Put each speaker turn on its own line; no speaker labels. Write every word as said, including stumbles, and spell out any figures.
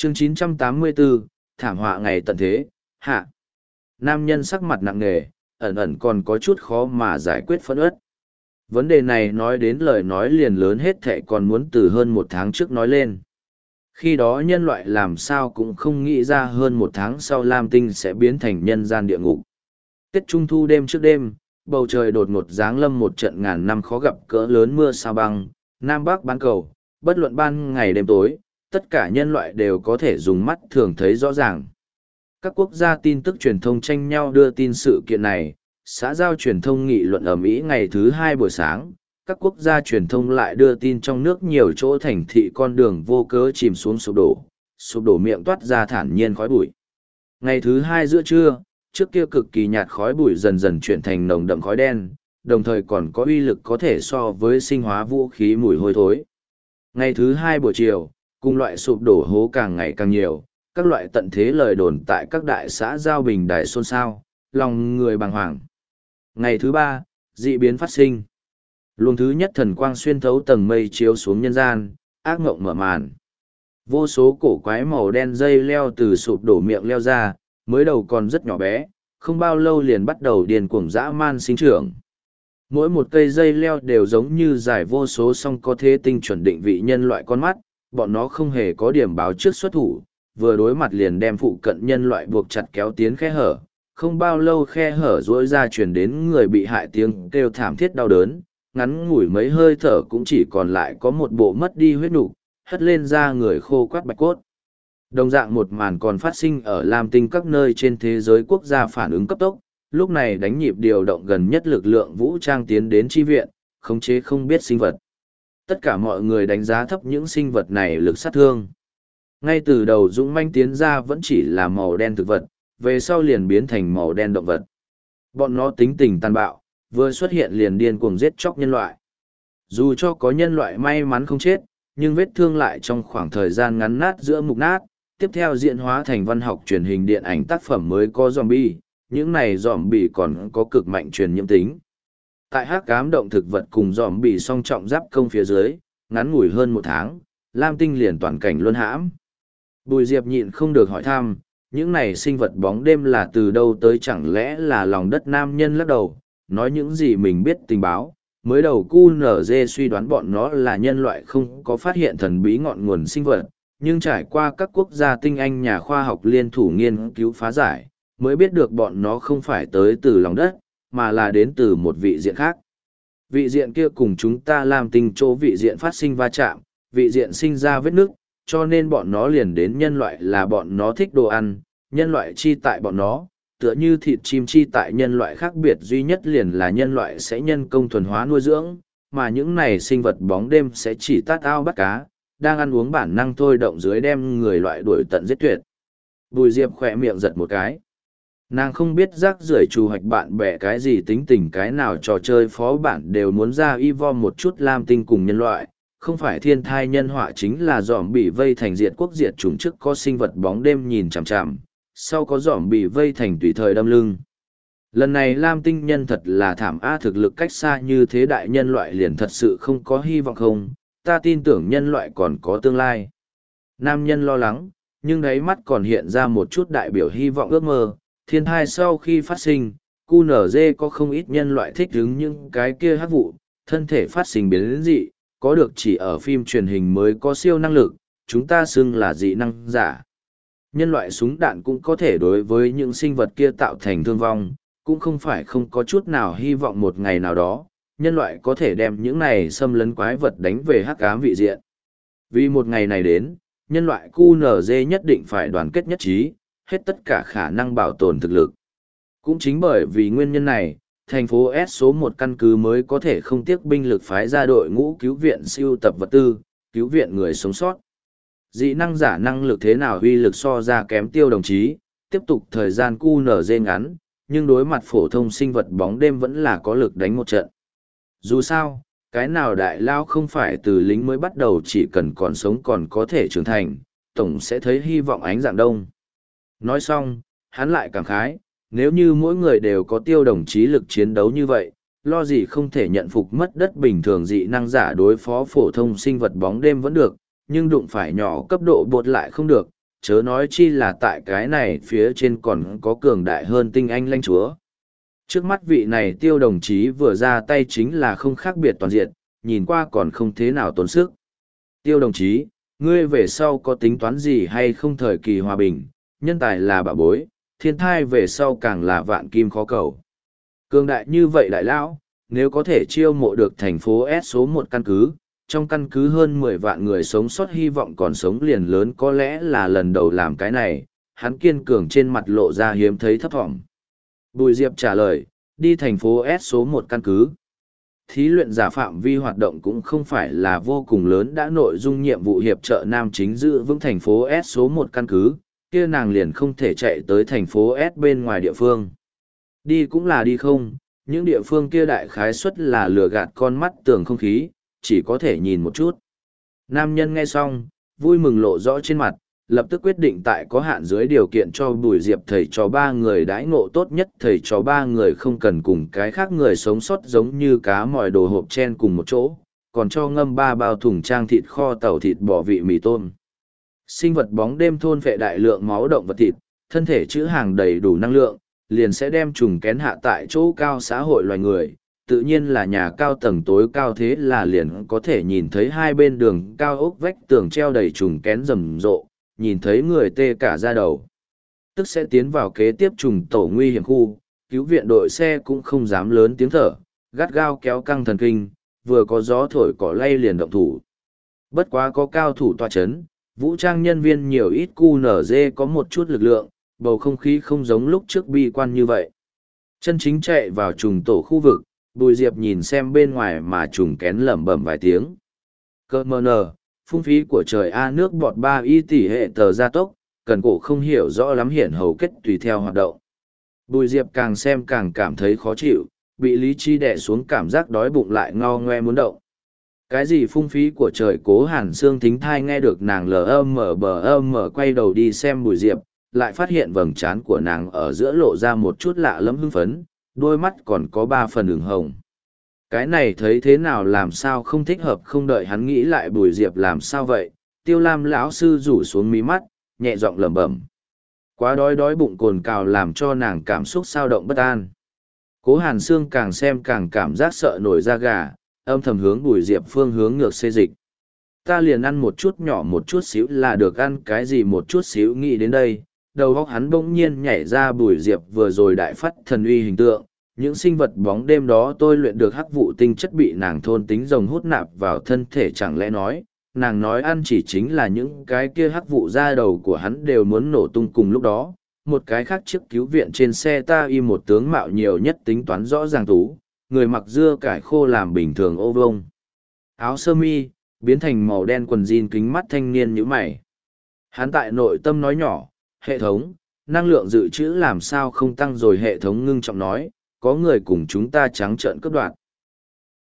Chương chín trăm tám mươi bốn, thảm họa ngày tận thế, hạ. Nam nhân sắc mặt nặng nề, ẩn ẩn còn có chút khó mà giải quyết phẫn uất. Vấn đề này nói đến lời nói liền lớn hết thệ còn muốn từ hơn một tháng trước nói lên. Khi đó nhân loại làm sao cũng không nghĩ ra hơn một tháng sau Lam Tinh sẽ biến thành nhân gian địa ngục. Tết Trung Thu đêm trước đêm, bầu trời đột ngột giáng lâm một trận ngàn năm khó gặp cỡ lớn mưa sao băng, Nam Bắc bán cầu, bất luận ban ngày đêm tối, tất cả nhân loại đều có thể dùng mắt thường thấy rõ ràng. Các quốc gia tin tức truyền thông tranh nhau đưa tin sự kiện này, xã giao truyền thông nghị luận ầm ĩ ngày thứ hai buổi sáng, các quốc gia truyền thông lại đưa tin trong nước nhiều chỗ thành thị con đường vô cớ chìm xuống sụp đổ, sụp đổ miệng toát ra thản nhiên khói bụi. Ngày thứ hai giữa trưa, trước kia cực kỳ nhạt khói bụi dần dần chuyển thành nồng đậm khói đen, đồng thời còn có uy lực có thể so với sinh hóa vũ khí mùi hôi thối. Ngày thứ hai buổi chiều, cùng loại sụp đổ hố càng ngày càng nhiều, các loại tận thế lời đồn tại các đại xã giao bình đài xôn xao, lòng người bàng hoàng. Ngày thứ ba, dị biến phát sinh. Luồng thứ nhất thần quang xuyên thấu tầng mây chiếu xuống nhân gian, ác ngộng mở màn. Vô số cổ quái màu đen dây leo từ sụp đổ miệng leo ra, mới đầu còn rất nhỏ bé, không bao lâu liền bắt đầu điên cuồng dã man sinh trưởng. Mỗi một cây dây leo đều giống như giải vô số song có thế tinh chuẩn định vị nhân loại con mắt, bọn nó không hề có điểm báo trước xuất thủ, vừa đối mặt liền đem phụ cận nhân loại buộc chặt kéo tiến khe hở. Không bao lâu khe hở rỗi ra truyền đến người bị hại tiếng kêu thảm thiết đau đớn, ngắn ngủi mấy hơi thở cũng chỉ còn lại có một bộ mất đi huyết nục, hất lên ra người khô quắt bạch cốt. Đồng dạng một màn còn phát sinh ở Lam Tinh các nơi trên thế giới, quốc gia phản ứng cấp tốc, lúc này đánh nhịp điều động gần nhất lực lượng vũ trang tiến đến chi viện, khống chế không biết sinh vật. Tất cả mọi người đánh giá thấp những sinh vật này lực sát thương. Ngay từ đầu dũng manh tiến ra vẫn chỉ là màu đen thực vật, về sau liền biến thành màu đen động vật. Bọn nó tính tình tàn bạo, vừa xuất hiện liền điên cuồng giết chóc nhân loại. Dù cho có nhân loại may mắn không chết, nhưng vết thương lại trong khoảng thời gian ngắn nát giữa mục nát, tiếp theo diễn hóa thành văn học truyền hình điện ảnh tác phẩm mới có zombie, những này zombie còn có cực mạnh truyền nhiễm tính. Tại hắc ám động thực vật cùng zombie song trọng giáp công phía dưới, ngắn ngủi hơn một tháng, Lam Tinh liền toàn cảnh luân hãm. Bùi Diệp nhịn không được hỏi thăm, những này sinh vật bóng đêm là từ đâu tới, chẳng lẽ là lòng đất. Nam nhân lắc đầu, nói những gì mình biết tình báo. Mới đầu cu nở dê suy đoán bọn nó là nhân loại không có phát hiện thần bí ngọn nguồn sinh vật, nhưng trải qua các quốc gia tinh anh nhà khoa học liên thủ nghiên cứu phá giải, mới biết được bọn nó không phải tới từ lòng đất, mà là đến từ một vị diện khác. Vị diện kia cùng chúng ta làm tình chỗ vị diện phát sinh va chạm, vị diện sinh ra vết nứt, cho nên bọn nó liền đến nhân loại là bọn nó thích đồ ăn, nhân loại chi tại bọn nó, tựa như thịt chim chi tại nhân loại, khác biệt duy nhất liền là nhân loại sẽ nhân công thuần hóa nuôi dưỡng, mà những này sinh vật bóng đêm sẽ chỉ tát ao bắt cá, đang ăn uống bản năng thôi động dưới đem người loại đuổi tận giết tuyệt. Bùi Diệp khỏe miệng giật một cái. Nàng không biết rác rưởi trù hoạch bạn bè cái gì tính tình cái nào trò chơi phó bản đều muốn ra y vo một chút Lam Tinh cùng nhân loại, không phải thiên thai nhân họa chính là dòm bị vây thành diệt quốc diệt chủng, trước có sinh vật bóng đêm nhìn chằm chằm, sau có dòm bị vây thành tùy thời đâm lưng. Lần này Lam Tinh nhân thật là thảm a, thực lực cách xa như thế đại nhân loại liền thật sự không có hy vọng không, ta tin tưởng nhân loại còn có tương lai. Nam nhân lo lắng, nhưng đáy mắt còn hiện ra một chút đại biểu hy vọng ước mơ. Thiên thai sau khi phát sinh, cu nở dê có không ít nhân loại thích ứng những cái kia hắc vụ, thân thể phát sinh biến dị, có được chỉ ở phim truyền hình mới có siêu năng lực, chúng ta xưng là dị năng giả. Nhân loại súng đạn cũng có thể đối với những sinh vật kia tạo thành thương vong, cũng không phải không có chút nào hy vọng một ngày nào đó, nhân loại có thể đem những này xâm lấn quái vật đánh về hắc ám vị diện. Vì một ngày này đến, nhân loại cu nở dê nhất định phải đoàn kết nhất trí, hết tất cả khả năng bảo tồn thực lực. Cũng chính bởi vì nguyên nhân này, thành phố S số một căn cứ mới có thể không tiếc binh lực phái ra đội ngũ cứu viện siêu tập vật tư, cứu viện người sống sót. Dị năng giả năng lực thế nào uy lực so ra kém Tiêu đồng chí, tiếp tục thời gian cu nở dê ngắn, nhưng đối mặt phổ thông sinh vật bóng đêm vẫn là có lực đánh một trận. Dù sao, cái nào đại lao không phải từ lính mới bắt đầu, chỉ cần còn sống còn có thể trưởng thành, tổng sẽ thấy hy vọng ánh dạng đông. Nói xong, hắn lại cảm khái, nếu như mỗi người đều có Tiêu đồng chí lực chiến đấu như vậy, lo gì không thể nhận phục mất đất bình thường dị năng giả đối phó phổ thông sinh vật bóng đêm vẫn được, nhưng đụng phải nhỏ cấp độ bột lại không được, chớ nói chi là tại cái này phía trên còn có cường đại hơn tinh anh lãnh chúa. Trước mắt vị này Tiêu đồng chí vừa ra tay chính là không khác biệt toàn diện, nhìn qua còn không thế nào tốn sức. Tiêu đồng chí, ngươi về sau có tính toán gì hay không? Thời kỳ hòa bình, nhân tài là bảo bối, thiên thai về sau càng là vạn kim khó cầu. Cường đại như vậy đại lão, nếu có thể chiêu mộ được thành phố S số một căn cứ, trong căn cứ hơn mười vạn người sống sót hy vọng còn sống liền lớn, có lẽ là lần đầu làm cái này, hắn kiên cường trên mặt lộ ra hiếm thấy thấp thỏm. Bùi Diệp trả lời, đi thành phố S số một căn cứ. Thí luyện giả phạm vi hoạt động cũng không phải là vô cùng lớn, đã nội dung nhiệm vụ hiệp trợ nam chính giữ vững thành phố S số một căn cứ, kia nàng liền không thể chạy tới thành phố S bên ngoài địa phương. Đi cũng là đi không, những địa phương kia đại khái suất là lừa gạt con mắt tưởng không khí, chỉ có thể nhìn một chút. Nam nhân nghe xong, vui mừng lộ rõ trên mặt, lập tức quyết định tại có hạn dưới điều kiện cho Bùi Diệp thầy trò ba người đãi ngộ tốt nhất. Thầy trò ba người không cần cùng cái khác người sống sót giống như cá mòi đồ hộp chen cùng một chỗ, còn cho ngâm ba bao thùng trang thịt kho tàu thịt bò vị mì tôm. Sinh vật bóng đêm thôn phệ đại lượng máu động vật thịt, thân thể trữ hàng đầy đủ năng lượng, liền sẽ đem trùng kén hạ tại chỗ cao xã hội loài người. Tự nhiên là nhà cao tầng tối cao, thế là liền có thể nhìn thấy hai bên đường cao ốc vách tường treo đầy trùng kén rầm rộ, nhìn thấy người tê cả da đầu. Tức sẽ tiến vào kế tiếp trùng tổ nguy hiểm khu, cứu viện đội xe cũng không dám lớn tiếng thở, gắt gao kéo căng thần kinh, vừa có gió thổi cỏ lay liền động thủ. Bất quá có cao thủ tọa chấn, vũ trang nhân viên nhiều ít cu nở dê có một chút lực lượng, bầu không khí không giống lúc trước bi quan như vậy. Chân chính chạy vào trùng tổ khu vực, Bùi Diệp nhìn xem bên ngoài mà trùng kén lẩm bẩm vài tiếng. Cơ mờ nờ, phung phí của trời A, nước bọt ba y tỷ hệ tờ gia tốc, cần cổ không hiểu rõ lắm hiển hầu kết tùy theo hoạt động. Bùi Diệp càng xem càng cảm thấy khó chịu, bị lý trí đè xuống, cảm giác đói bụng lại ngao ngoe muốn động. Cái gì phung phí của trời? Cố Hàn Sương thính thai nghe được nàng lờ mờ bờ mờ quay đầu đi xem Bùi Diệp, lại phát hiện vầng trán của nàng ở giữa lộ ra một chút lạ lẫm hưng phấn, đôi mắt còn có ba phần ửng hồng. Cái này thấy thế nào làm sao không thích hợp. Không đợi hắn nghĩ lại Bùi Diệp làm sao vậy, Tiêu Lam lão sư rủ xuống mí mắt, nhẹ giọng lẩm bẩm. Quá đói đói bụng cồn cào làm cho nàng cảm xúc sao động bất an. Cố Hàn Sương càng xem càng cảm giác sợ nổi da gà, âm thầm hướng Bùi Diệp phương hướng ngược xê dịch. Ta liền ăn một chút nhỏ một chút xíu là được, ăn cái gì một chút xíu? Nghĩ đến đây, đầu óc hắn bỗng nhiên nhảy ra Bùi Diệp vừa rồi đại phát thần uy hình tượng. Những sinh vật bóng đêm đó tôi luyện được hắc vụ tinh chất bị nàng thôn tính rồng hút nạp vào thân thể, chẳng lẽ nói, nàng nói ăn chỉ chính là những cái kia hắc vụ da đầu của hắn đều muốn nổ tung cùng lúc đó. Một cái khác chiếc cứu viện trên xe ta y một tướng mạo nhiều nhất tính toán rõ ràng tú, người mặc dưa cải khô làm bình thường ô vông. Áo sơ mi, biến thành màu đen quần jean, kính mắt thanh niên như mày. Hắn tại nội tâm nói nhỏ, hệ thống, năng lượng dự trữ làm sao không tăng rồi? Hệ thống ngưng trọng nói, có người cùng chúng ta trắng trợn cướp đoạt.